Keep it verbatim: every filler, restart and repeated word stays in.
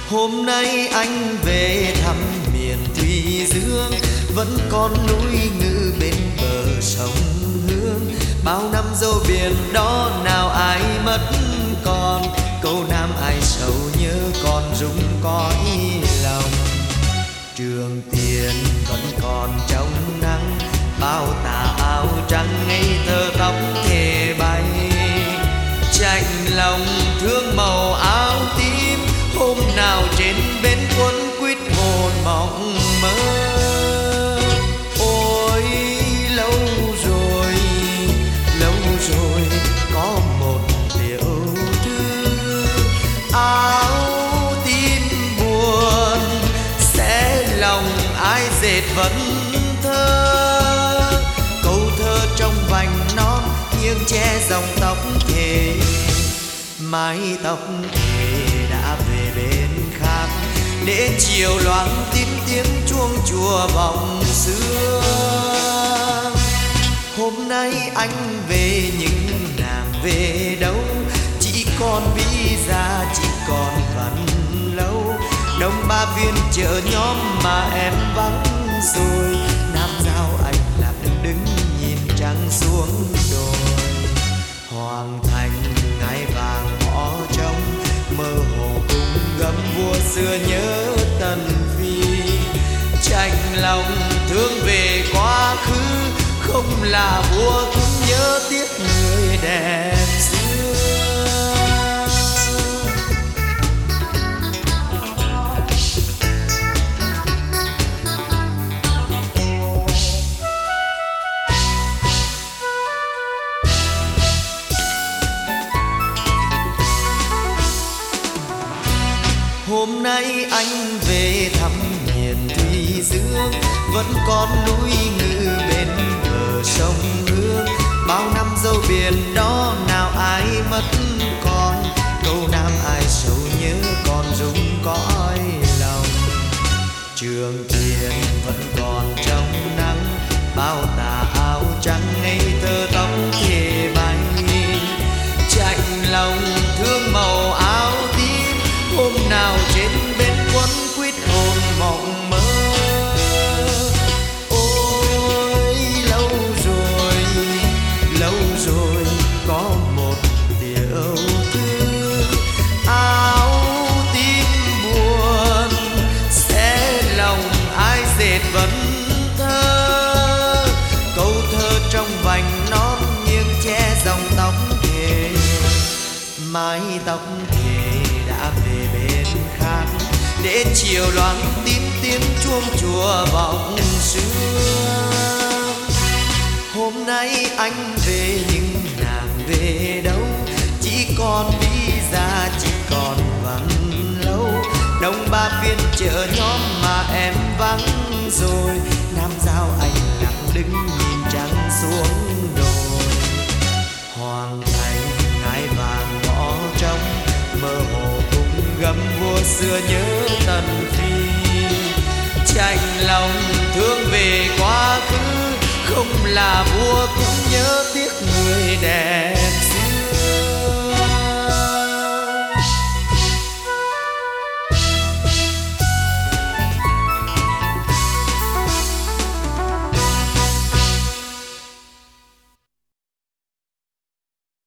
Hôm nay anh về thăm miền Thủy Dương, vẫn còn núi ngự bên bờ sông Hương. Bao năm dâu biển đó nào ai mất còn, câu nam ai sầu nhớ còn rung cõi lòng. Trường Tiền vẫn còn trong nắng, bao tà áo trắng ngây thơ tóc thề bay. Chạnh lòng thương màu áo tím, hôm nào trên bên cuốn quýt hồn mộng mơ. Ôi lâu rồi, lâu rồi có một điều thư, áo tím buồn sẽ lòng ai dệt vẫn thơ. Câu thơ trong vành non nghiêng che dòng tóc thề, mái tóc thề đã về bên khác, để chiều loáng tin tiếng chuông chùa vọng xưa. Hôm nay anh về nhưng nàng về đâu, chỉ còn bí ra chỉ còn vẫn lâu. Đông Ba Viên chợ nhóm mà em vắng rồi, Nam Giao anh lặng đứng nhìn trăng xuống đồi. Hoàng thành ngai vàng ngõ trống, mơ hồ cùng gấm vua xưa nhớ Tần Phi. Chạnh lòng thương về quá khứ, không là vua cũng nhớ tiếc người đẹp xưa. Hôm nay anh về thăm miền Thủy Dương, vẫn còn núi ngự bên bờ sông Hương. Bao năm dâu biển đó nào ai mất còn, câu nam ai sầu nhớ còn rung cõi lòng. Trường Tiền vẫn còn trong nắng, bao tà áo trắng ngây thơ tóc thề bay. Chạnh lòng thương màu áo tím, hôm nào trên bên quấn quýt hồn mộng mơ. Ôi lâu rồi, lâu rồi có một điều thư, áo tím buồn sẽ lòng ai dệt vẫn thơ. Câu thơ trong vành non nghiêng che dòng tóc thề, mái tóc thề đã về bên khác, để chiều loáng tin tiếng chuông chùa vọng xưa. Hôm nay anh về nhưng nàng về đâu, chỉ còn bí ra chỉ còn vẫn lâu. Đông Ba Viên chợ nhóm mà em vắng rồi, Nam Giao anh lặng đứng nhìn trăng xuống đồi. Hoàng thành ngai vàng ngõ trống, mơ hồ cùng gấm vua xưa nhớ Tần Phi. Chạnh lòng thương về quá khứ, không là vua cũng nhớ tiếc người đẹp.